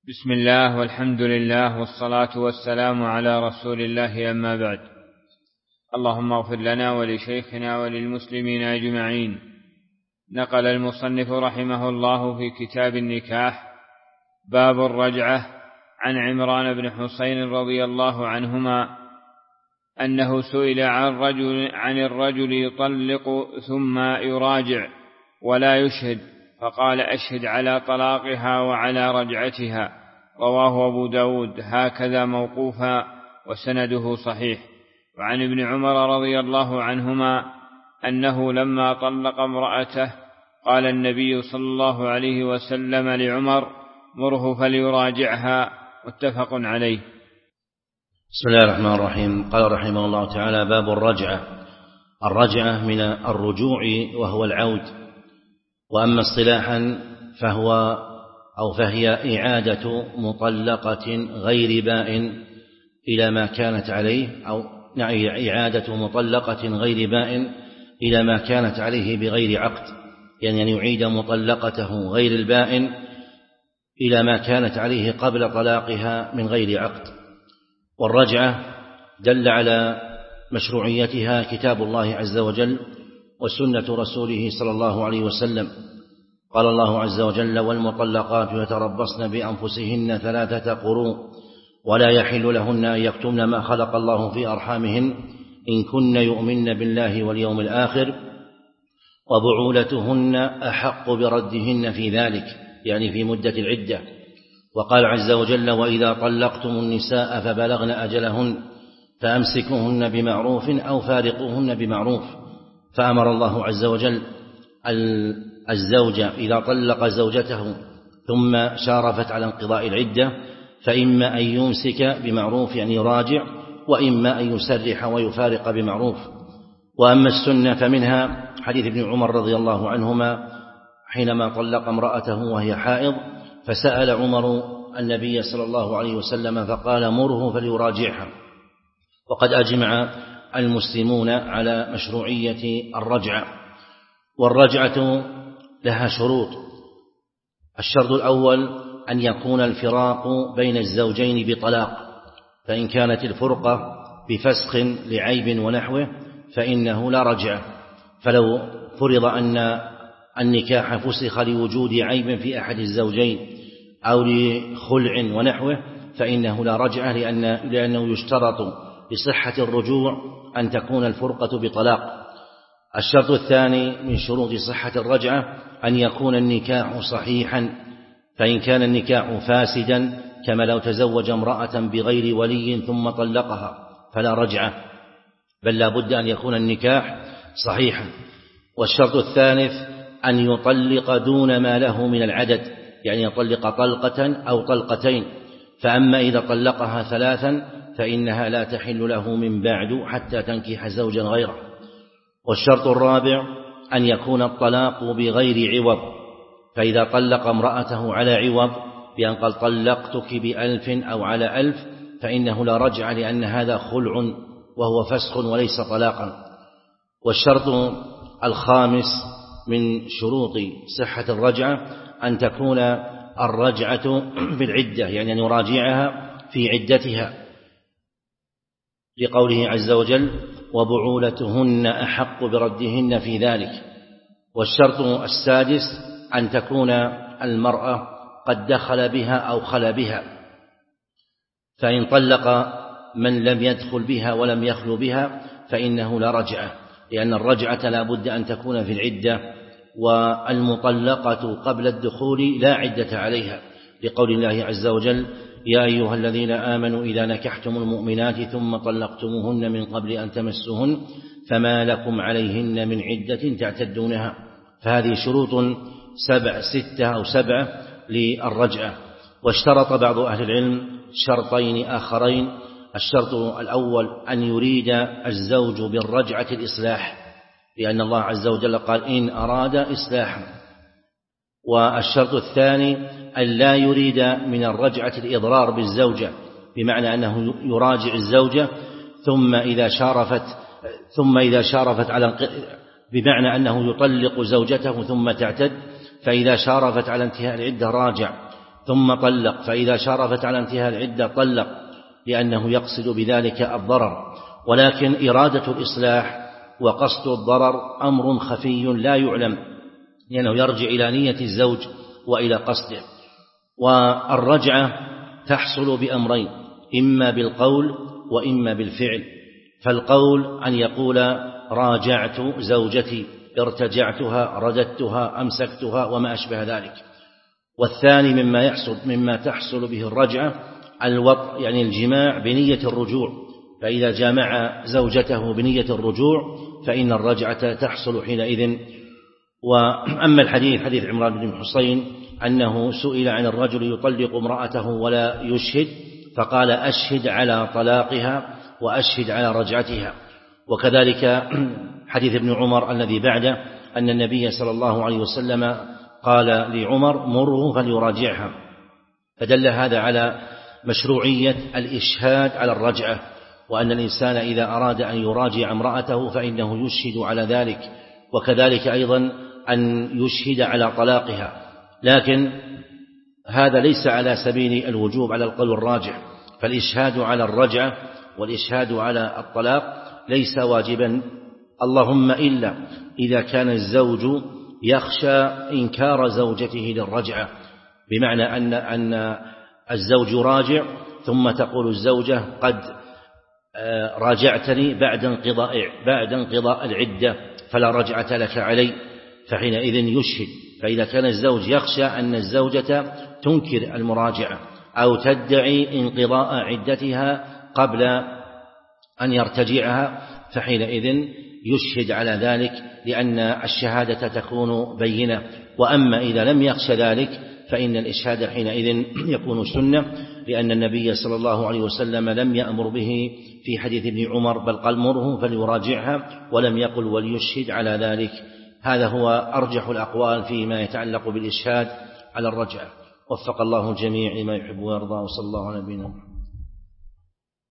بسم الله والحمد لله والصلاة والسلام على رسول الله، أما بعد. اللهم اغفر لنا ولشيخنا وللمسلمين أجمعين. نقل المصنف رحمه الله في كتاب النكاح باب الرجعة عن عمران بن حسين رضي الله عنهما أنه سئل عن الرجل يطلق ثم يراجع ولا يشهد، فقال: أشهد على طلاقها وعلى رجعتها. رواه أبو داود هكذا موقوفا وسنده صحيح. وعن ابن عمر رضي الله عنهما أنه لما طلق امرأته قال النبي صلى الله عليه وسلم لعمر: مره فليراجعها. متفق عليه. بسم الله الرحمن الرحيم. قال رحمه الله تعالى: باب الرجعة من الرجوع وهو العود، وأما اصطلاحا فهي إعادة مطلقة غير بائن إلى ما كانت عليه، أو إعادة مطلقة غير بائن إلى ما كانت عليه بغير عقد، يعني أن يعيد مطلقته غير البائن إلى ما كانت عليه قبل طلاقها من غير عقد. والرجعة دل على مشروعيتها كتاب الله عز وجل وسنة رسوله صلى الله عليه وسلم. قال الله عز وجل: والمطلقات يتربصن بأنفسهن 3 قروء ولا يحل لهن أن يكتمن ما خلق الله في أرحامهن إن كن يؤمن بالله واليوم الآخر وبعولتهن أحق بردهن في ذلك، يعني في مدة العدة. وقال عز وجل: وإذا طلقتم النساء فبلغن أجلهن فأمسكوهن بمعروف أو فارقوهن بمعروف. فأمر الله عز وجل الزوجة إذا طلق زوجته ثم شارفت على انقضاء العدة فإما أن يمسك بمعروف، يعني يراجع، وإما أن يسرح ويفارق بمعروف. وأما السنة فمنها حديث ابن عمر رضي الله عنهما حينما طلق امرأته وهي حائض، فسأل عمر النبي صلى الله عليه وسلم فقال: مره فليراجعها. وقد أجمع المسلمون على مشروعية الرجعة. والرجعة لها شروط. الشرط الأول أن يكون الفراق بين الزوجين بطلاق، فإن كانت الفرقة بفسخ لعيب ونحوه فإنه لا رجعة. فلو فرض أن النكاح فسخ لوجود عيب في أحد الزوجين أو لخلع ونحوه فإنه لا رجعة، لأنه يشترط لصحة الرجوع أن تكون الفرقة بطلاق. الشرط الثاني من شروط صحة الرجعة أن يكون النكاح صحيحا، فإن كان النكاح فاسدا كما لو تزوج امرأة بغير ولي ثم طلقها فلا رجعة، بل لا بد أن يكون النكاح صحيحا. والشرط الثالث أن يطلق دون ما له من العدد، يعني يطلق طلقة أو طلقتين. فأما إذا طلقها 3 فإنها لا تحل له من بعد حتى تنكح زوجا غيره. والشرط الرابع أن يكون الطلاق بغير عوض، فإذا طلق امرأته على عوض بأن قال: طلقتك ب1000 أو على 1000 فإنه لا رجع، لأن هذا خلع وهو فسخ وليس طلاقا. والشرط الخامس من شروط صحة الرجعة أن تكون الرجعة بالعدة، يعني أن يراجعها في عدتها، لقوله عز وجل: وبعولتهن أحق بردهن في ذلك. والشرط السادس أن تكون المرأة قد دخل بها أو خل بها، فإن طلق من لم يدخل بها ولم يخل بها فإنه لا رجعة، لأن الرجعة لا بد أن تكون في العدة، والمطلقة قبل الدخول لا عدة عليها، لقول الله عز وجل: يا أيها الذين آمنوا إذا نكحتم المؤمنات ثم طلقتموهن من قبل أن تمسوهن فما لكم عليهن من عدة تعتدونها. فهذه شروط 6 أو 7 للرجعة. واشترط بعض أهل العلم شرطين آخرين. الشرط الأول أن يريد الزوج بالرجعة الإصلاح، لأن الله عز وجل قال: إن أراد إصلاحا. والشرط الثاني أن لا يريد من الرجعة الإضرار بالزوجة، بمعنى أنه يراجع الزوجة ثم إذا شارفت بمعنى أنه يطلق زوجته ثم تعتد، فإذا شارفت على انتهاء العدة راجع، ثم طلق، فإذا شرفت على انتهاء العدة طلق، لأنه يقصد بذلك الضرر. ولكن إرادة الإصلاح وقصد الضرر أمر خفي لا يعلم، لأنه يرجع إلى نية الزوج وإلى قصده. والرجعة تحصل بأمرين، إما بالقول وإما بالفعل. فالقول أن يقول راجعت زوجتي، ارتجعتها، رددتها، أمسكتها وما أشبه ذلك. والثاني مما تحصل به الرجعة الوطء، يعني الجماع بنية الرجوع، فإذا جامع زوجته بنية الرجوع فإن الرجعة تحصل حينئذ. وأما حديث عمران بن حصين أنه سئل عن الرجل يطلق امرأته ولا يشهد، فقال أشهد على طلاقها وأشهد على رجعتها. وكذلك حديث ابن عمر الذي بعده أن النبي صلى الله عليه وسلم قال لعمر مره فليراجعها، فدل هذا على مشروعية الإشهاد على الرجعة، وأن الإنسان إذا أراد أن يراجع امرأته فإنه يشهد على ذلك، وكذلك أيضا أن يشهد على طلاقها. لكن هذا ليس على سبيل الوجوب على القول الراجح، فالإشهاد على الرجعة والإشهاد على الطلاق ليس واجبا، اللهم إلا إذا كان الزوج يخشى إنكار زوجته للرجعة، بمعنى أن الزوج راجع ثم تقول الزوجة قد راجعتني بعد انقضاء العدة فلا رجعة لك علي، فحينئذ يشهد. فإذا كان الزوج يخشى أن الزوجة تنكر المراجعة أو تدعي انقضاء عدتها قبل أن يرتجعها فحينئذ يشهد على ذلك، لأن الشهادة تكون بينة. وأما إذا لم يخش ذلك فإن الإشهاد حينئذ يكون سنة، لأن النبي صلى الله عليه وسلم لم يأمر به في حديث ابن عمر، بل قال مره فليراجعها، ولم يقل وليشهد على ذلك. هذا هو أرجح الأقوال فيما يتعلق بالإشهاد على الرجعة. وفق الله الجميع لما يحب ويرضى، وصلى الله على نبينا محمد.